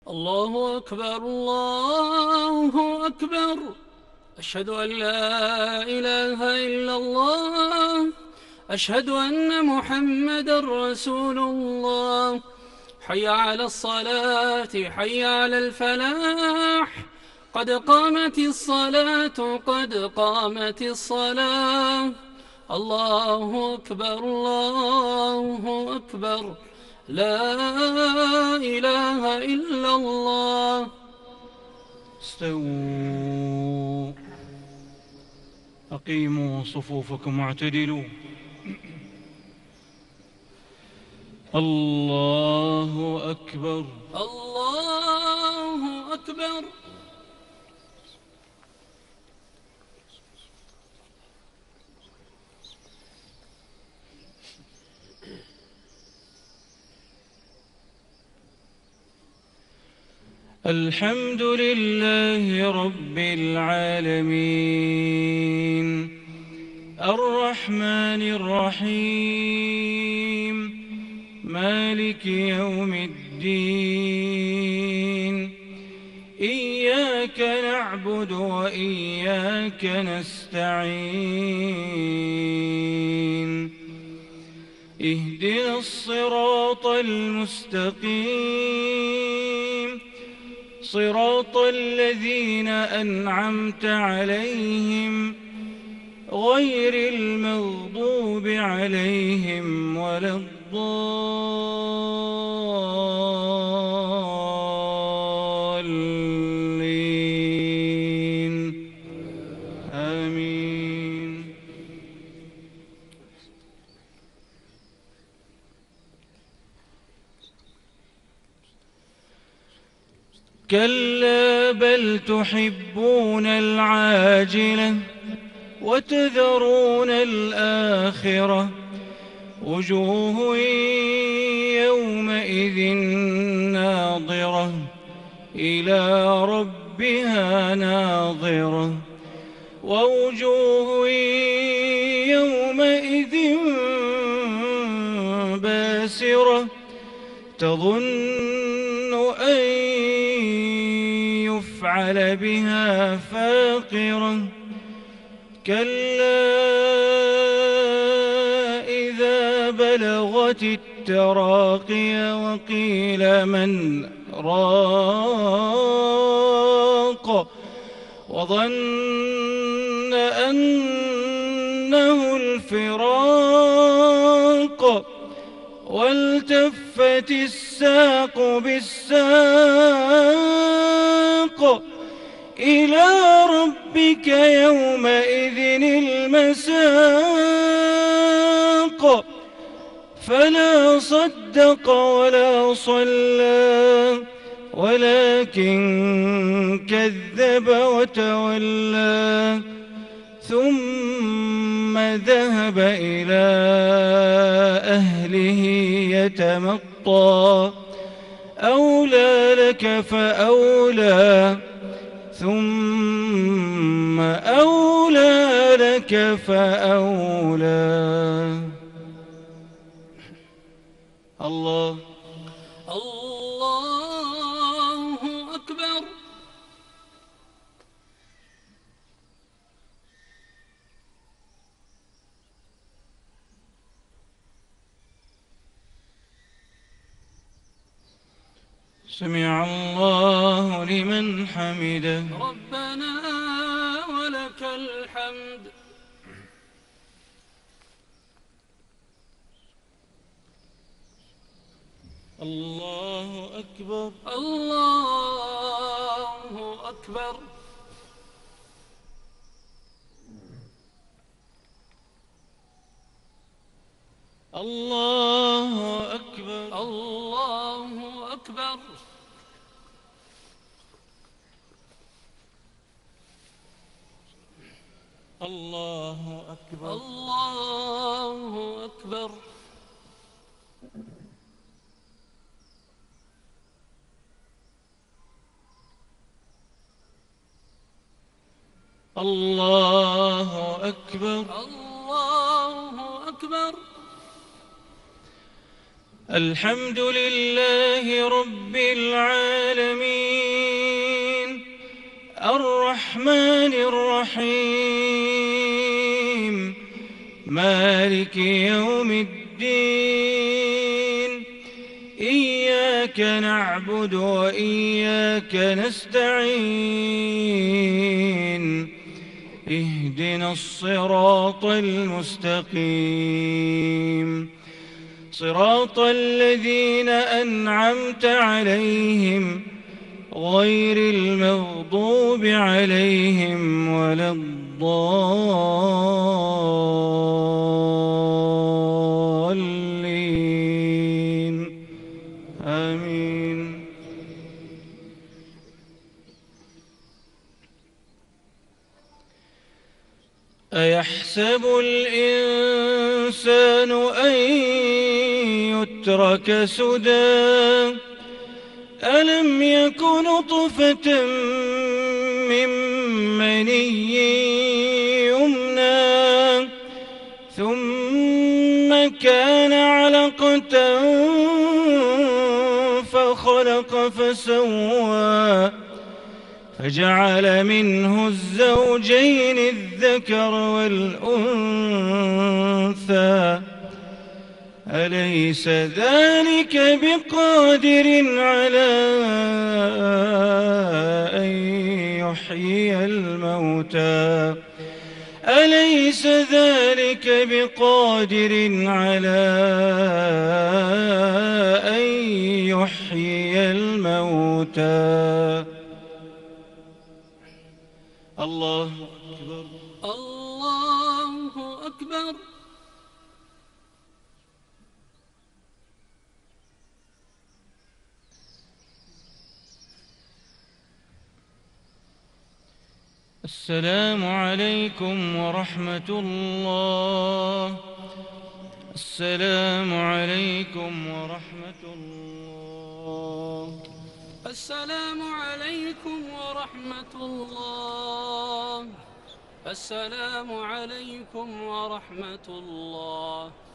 الله أكبر الله أكبر. أشهد أن لا إله إلا الله. أشهد أن محمدًا رسول الله. حي على الصلاة حي على الفلاح. قد قامت الصلاة قد قامت الصلاة. الله أكبر الله أكبر. لا إله إلا الله. استووا، أقيموا صفوفكم واعتدلوا. الله أكبر الله أكبر. الحمد لله رب العالمين، الرحمن الرحيم، مالك يوم الدين. إياك نعبد وإياك نستعين. اهدنا الصراط المستقيم، صراط الذين أنعمت عليهم غير المغضوب عليهم ولا الضالين. آمين. كلا بل تحبون العاجلة وتذرون الآخرة. وجوه يومئذ ناظرة إلى ربها ناظرة. ووجوه يومئذ باسرة تظن أن يفعل بها فاقرة. كلا إذا بلغت التراقي وقيل من راق وظن أنه الفراق والتفت الساق بالساق إلى ربك يومئذ المساق. فلا صدق ولا صلى ولكن كذب وتولى ثم ذهب إلى أهله يتمطى. أولى لك فأولى ثم أولى لك فأولى. الله الله أكبر. سمع الله لمن حمده. ربنا ولك الحمد. الله أكبر الله أكبر. الله أكبر الله أكبر. الله أكبر الله أكبر. الله أكبر الله أكبر. الحمد لله رب العالمين الرحمن الرحيم مالك يوم الدين إياك نعبد وإياك نستعين اهدنا الصراط المستقيم صراط الذين أنعمت عليهم غير المغضوب عليهم ولا الضالين آمين. أيحسب الإنسان أن يترك سدى ألم يك نطفة من مني يمنى ثم كان علقة فخلق فسوى فجعل منه الزوجين الذكر والأنثى أليس ذلك بقادر على أن يحيي الموتى أليس ذلك بقادر على أن يحيي الموتى. الله أكبر. الله أكبر. السلام عليكم ورحمة الله. السلام عليكم ورحمة الله. السلام عليكم ورحمة الله. السلام عليكم ورحمة الله.